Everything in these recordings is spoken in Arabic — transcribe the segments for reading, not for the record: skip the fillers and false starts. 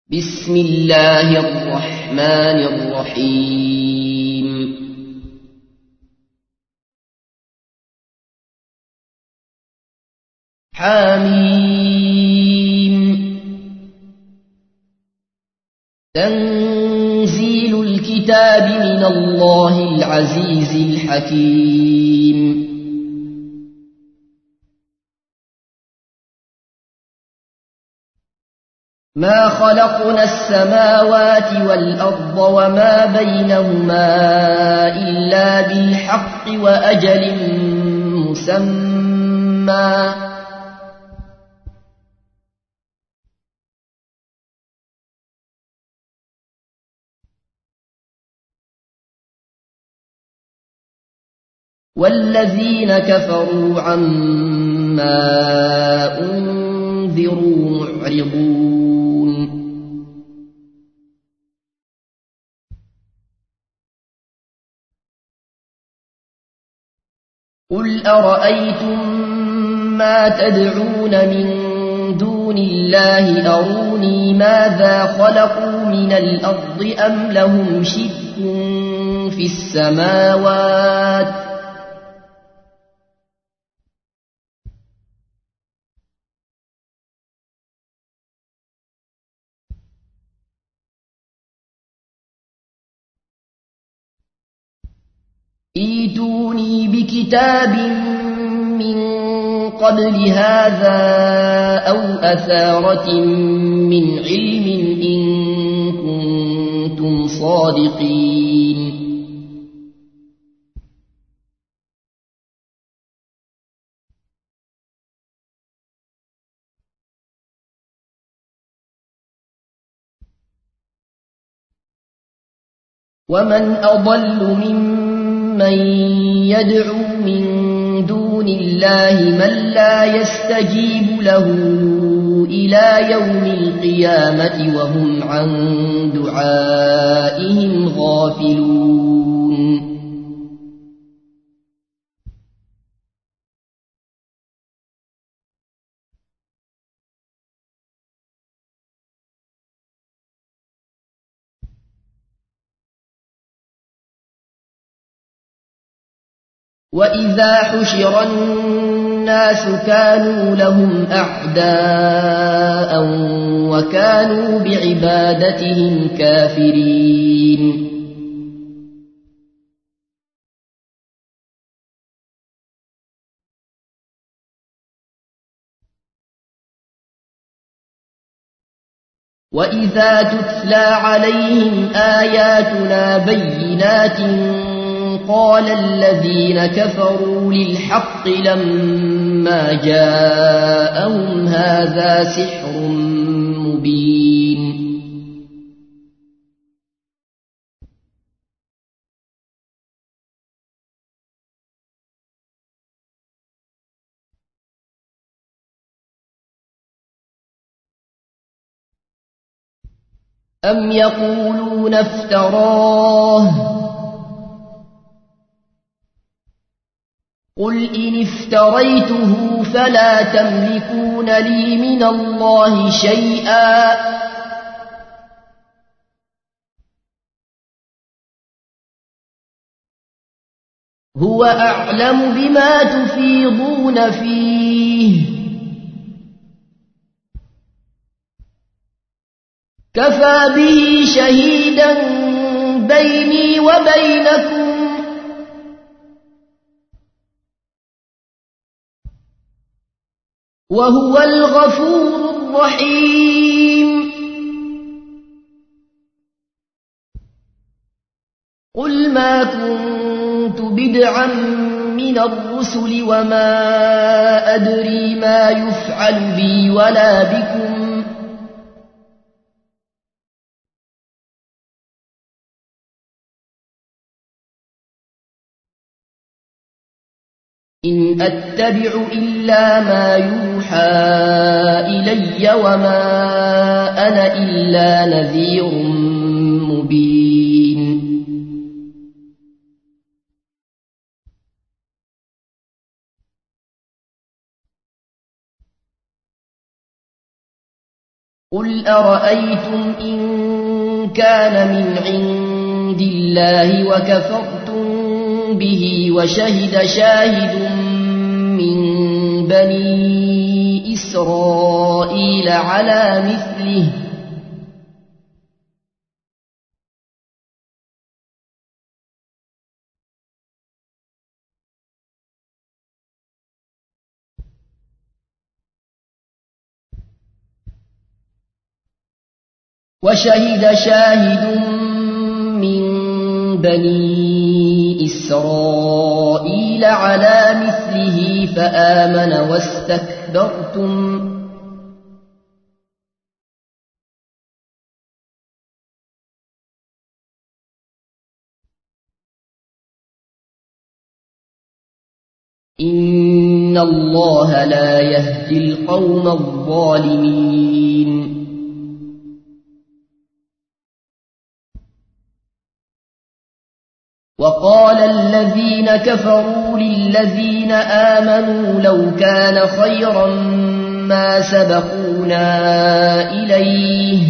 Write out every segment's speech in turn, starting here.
بسم الله الرحمن الرحيم حميم تنزيل الكتاب من الله العزيز الحكيم ما خلقنا السماوات والأرض وما بينهما إلا بالحق وأجل مسمى والذين كفروا عما أنذروا معرضون قل أرأيتم ما تدعون من دون الله أروني ماذا خلقوا من الأرض أم لهم شرك في السماوات ائتوني بكتاب من قبل هذا أو أثارة من علم إن كنتم صادقين ومن أضل ممن يدعو من دون الله من لا يستجيب له إلى يوم القيامة وهم عن دعائهم غافلون وإذا حشر الناس كانوا لهم أعداء وكانوا بعبادتهم كافرين وإذا تتلى عليهم آياتنا بينات قال الذين كفروا للحق لما جاءهم هذا سحر مبين أم يقولون افتراه قل إن افتريته فلا تملكون لي من الله شيئا هو أعلم بما تفيضون فيه كفى به شهيدا بيني وبينكم وهو الغفور الرحيم قل ما كنت بدعا من الرسل وما أدري ما يفعل بي ولا بكم إن أتبع إلا ما يوحى إلي وما أنا إلا نذير مبين قل أرأيتم إن كان من عند الله وكفرتم به وشهد شاهد من بني إسرائيل على مثله وشهد شاهد من بني إسرائيل على مثله فآمن واستكبرتم إن الله لا يهدي القوم الظالمين وقال الذين كفروا للذين آمنوا لو كان خيرا ما سبقونا إليه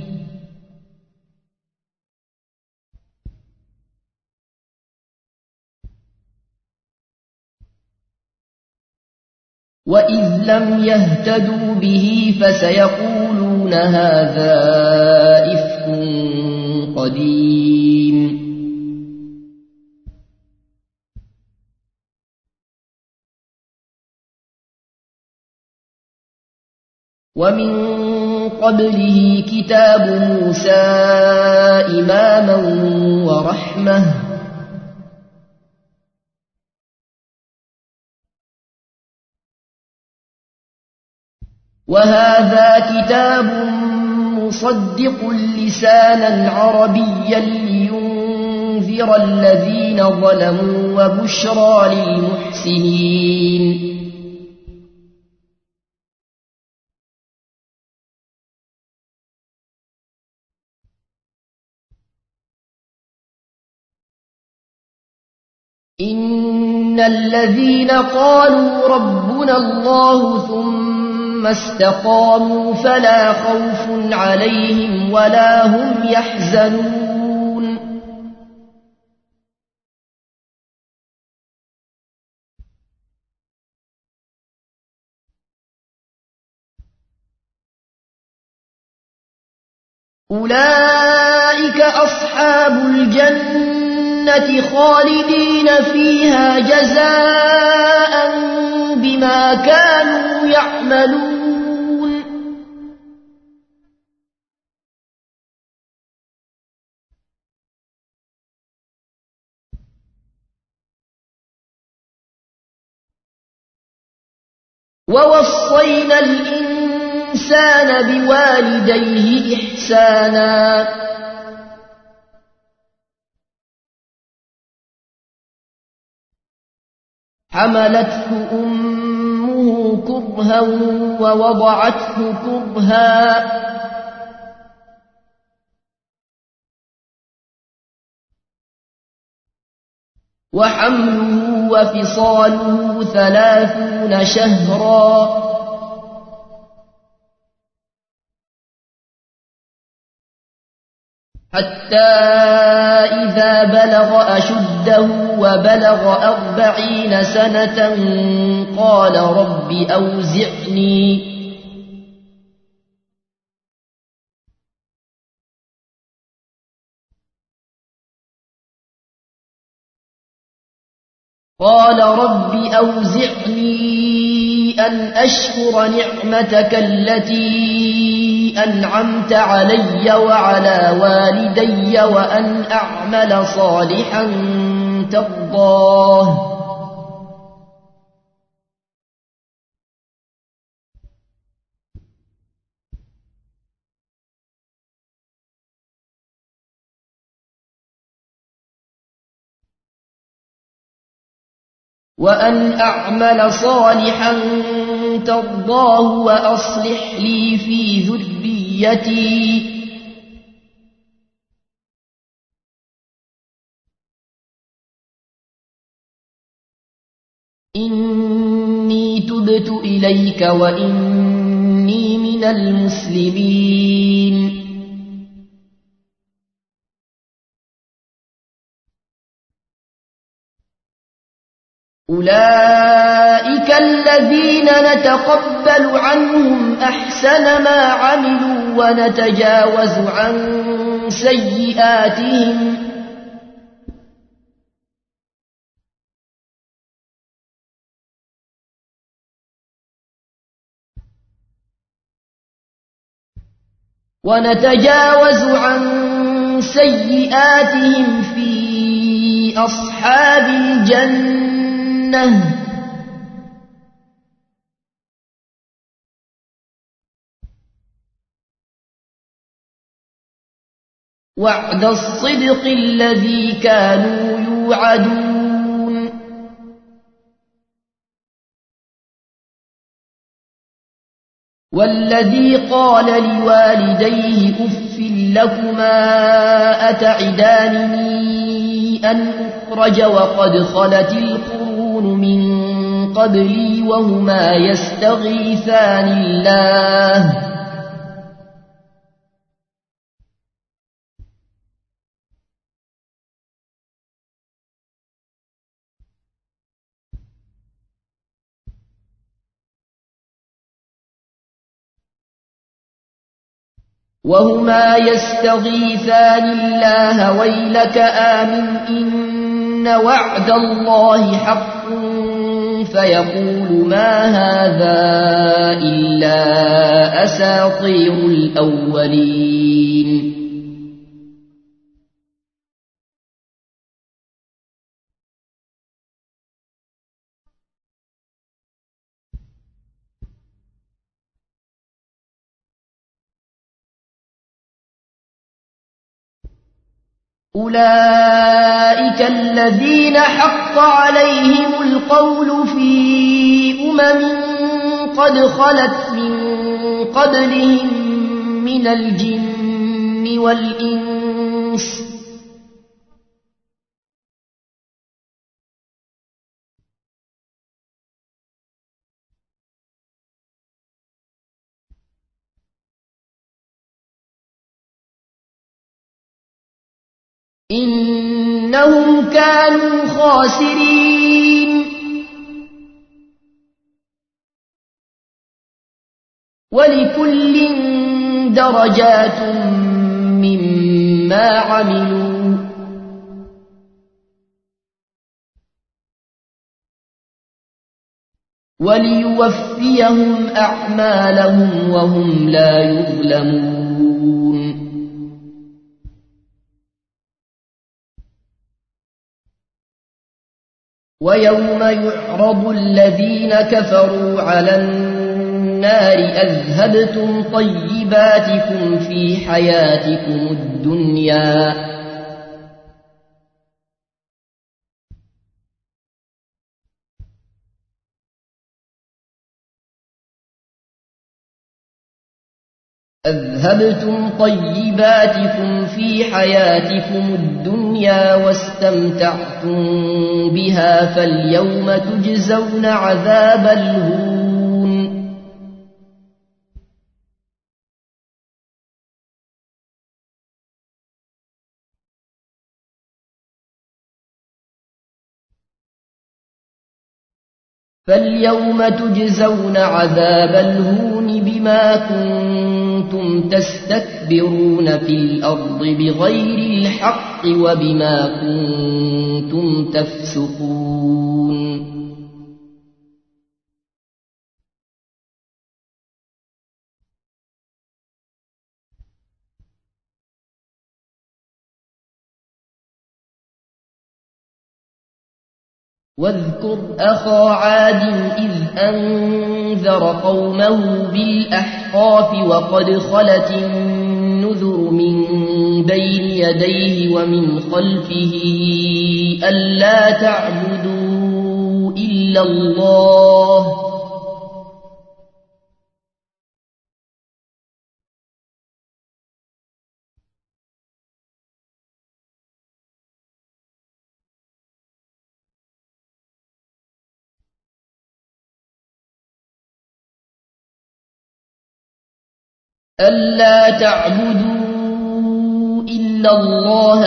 وإذ لم يهتدوا به فسيقولون هذا إفك قديم ومن قبله كتاب موسى إماما ورحمة وهذا كتاب مصدق لسانا عربيا لينذر الذين ظلموا وبشرى للمحسنين إن الذين قالوا ربنا الله ثم استقاموا فلا خوف عليهم ولا هم يحزنون أولئك أصحاب الجنة خالدين فيها جزاء بما كانوا يعملون ووصينا الإنسان بوالديه إحسانا حملته أمه كرها ووضعته كرها وحمله وفصاله 30 شهرا حتى إذا بلغ أشده وبلغ 40 سنة قال رب أوزعني أن أشكر نعمتك التي أنعمت علي وعلى والدي وأن أعمل صالحا ترضاه وأصلح لي في ذريتي إني تبت إليك وإني من من المسلمين. أولئك الذين نتقبل عنهم أحسن ما عملوا ونتجاوز عن سيئاتهم في أصحاب الجنة وعد الصدق الذي كانوا يوعدون. والذي قال لوالديه أف لكما أتعدانني أن أخرج وقد خلت القرون من قبلي وهما يستغيثان الله ويلك آمن إن وعد الله حق فيقول ما هذا إلا أساطير الأولين. أولئك الذين حق عليهم القول في قد خلت من قبلهم من الجن والإنس إنهم كانوا خاسرين. ولكل درجات مما عملوا وليوفيهم أعمالهم وهم لا يظلمون. ويوم يعرض الذين كفروا على النار أذهبتم طيباتكم في حياتكم الدنيا واستمتعتم بها فاليوم تجزون عذاب الهون. بما كنتم تستكبرون في الأرض بغير الحق وبما كنتم تفسقون. واذكر أخا عاد إذ أنذر قومه بالأحقاف وقد خلت النذر من بين يديه ومن خلفه ألا تعبدوا إلا الله ألا تعبدوا إلا الله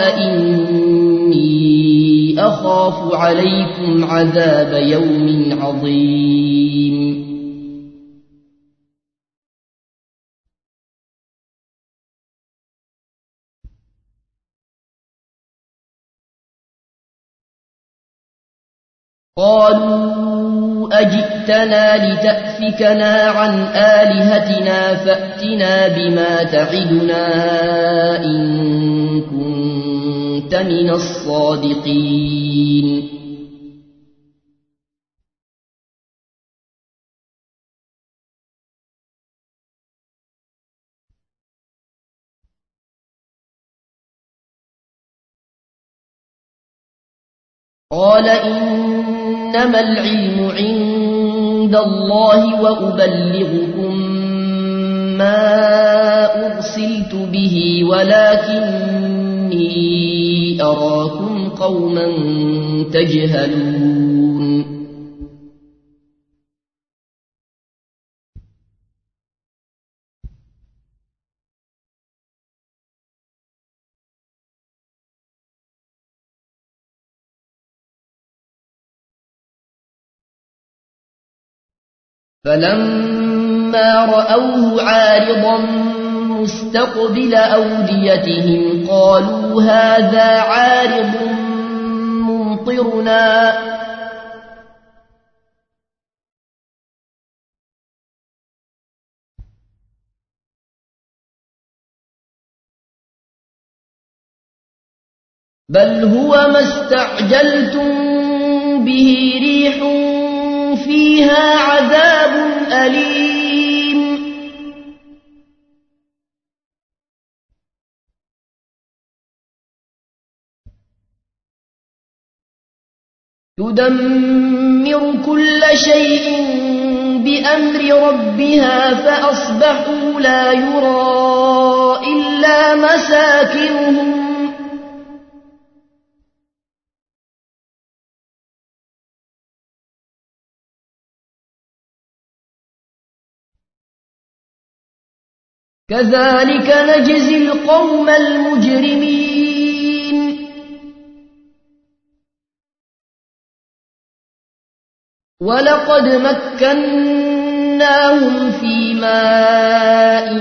إني أخاف عليكم عذاب يوم عظيم قالوا أجئتنا لتأفكنا عن آلهتنا فأتنا بما تعدنا إن كنت من الصادقين قال إنما العلم عند الله وأبلغكم ما أرسلت به ولكني أراكم قوما تجهلون فلما رأوه عارضا مستقبل أوديتهم قالوا هذا عارض ممطرنا بل هو ما استعجلتم به ريح فيها عذاب أليم تدمر كل شيء بأمر ربها فأصبحوا لا يرى إلا مساكنهم كذلك نجزي القوم المجرمين ولقد مكناهم في ماء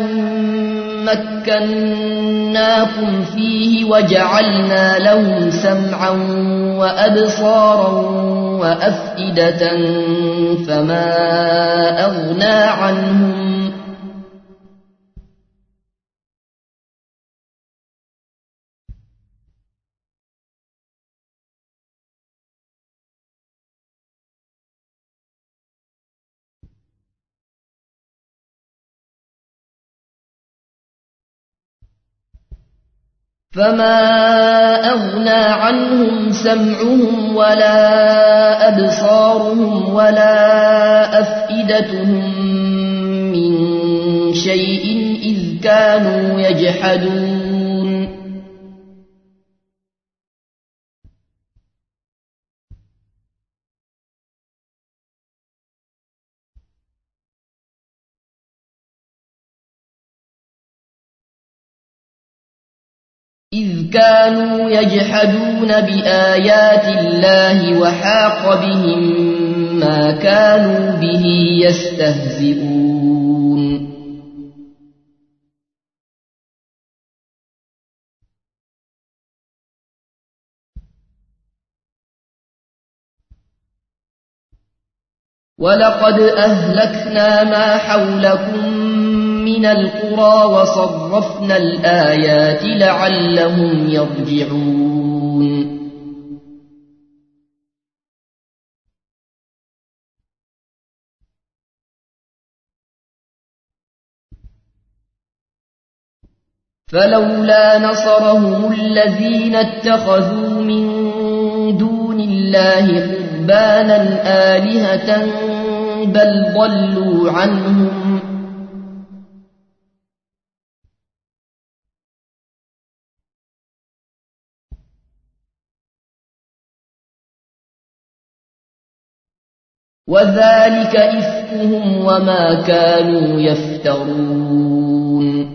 مكناكم فيه وجعلنا لهم سمعا وأبصارا وأفئدة فما أغنى عنهم سمعهم ولا أبصارهم ولا أفئدتهم من شيء إذ كانوا يجحدون بآيات الله وحاق بهم ما كانوا به يستهزئون ولقد أهلكنا ما حولكم من القرى وصرفنا الآيات لعلهم يرجعون فلولا نصرهم الذين اتخذوا من دون الله قربانا آلهة بل ضلوا عنهم وذلك إفكهم وما كانوا يفترون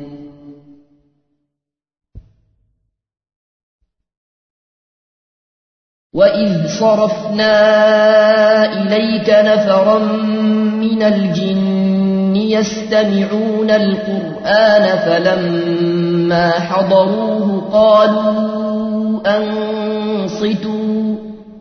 وإذ صرفنا إليك نفرا من الجن يستمعون القرآن فلما حضروه قالوا أنصتوا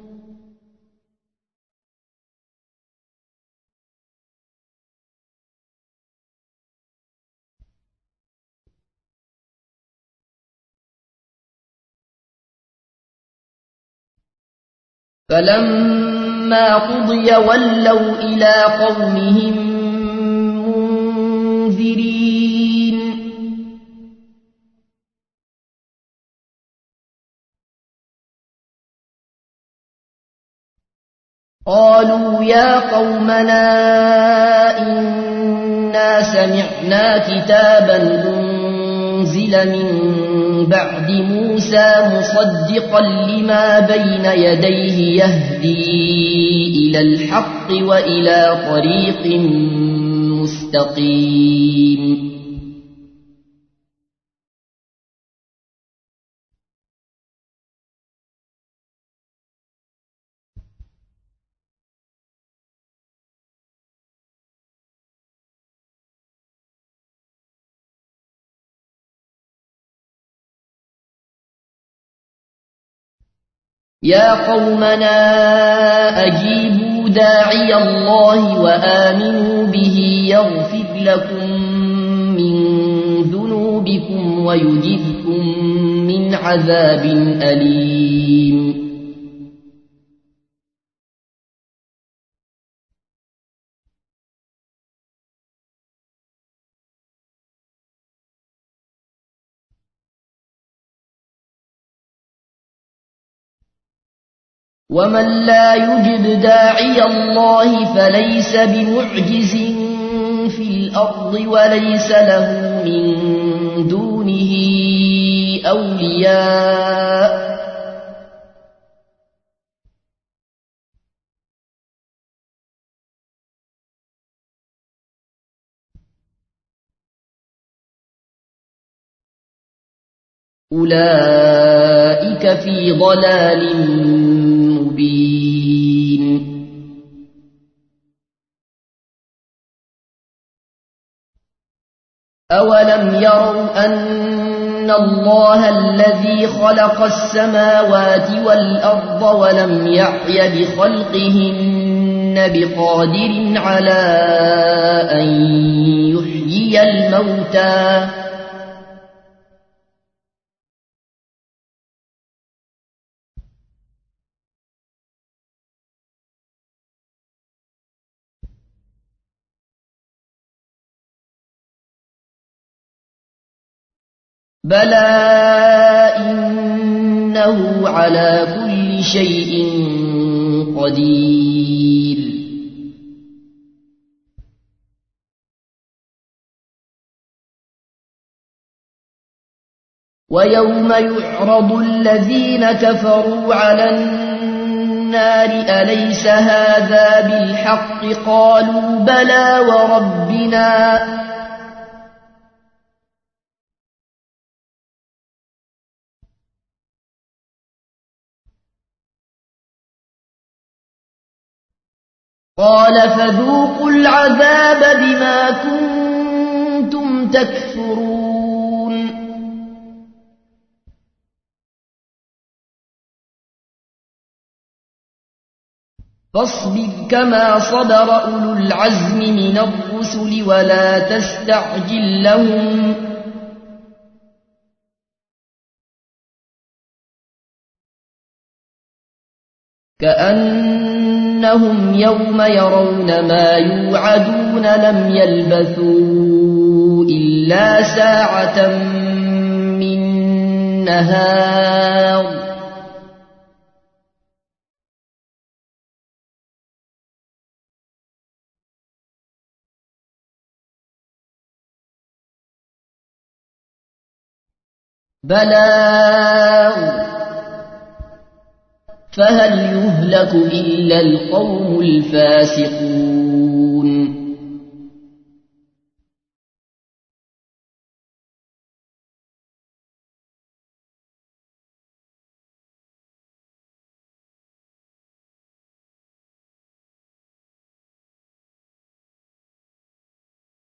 فلما قضي ولوا إلى قومهم منذرين قالوا يا قومنا إنا سمعنا كتابا أنزل من بعد موسى مصدقا لما بين يديه يهدي إلى الحق وإلى طريق مستقيم يا قومنا أجيبوا داعي الله وآمنوا به يغفر لكم من ذنوبكم ويجركم من عذاب أليم ومن لا يجب داعي الله فليس بمعجز في الأرض وليس له من دونه أولياء أولئك في ضلال مبين أولم يروا أن الله الذي خلق السماوات والأرض ولم يعي بخلقهن بقادر على أن يحيي الموتى بلى إنه على كل شيء قدير ويوم يعرض الذين كفروا على النار أليس هذا بالحق قالوا بلى وربنا قال فذوقوا العذاب بما كنتم تكفرون فاصبر كما صبر أولو العزم من الرسل ولا تستعجل لهم كأنهم يوم يرون ما يوعدون لم يلبثوا إلا ساعة من نهار بلاغ فهل يهلك إلا القوم الفاسقون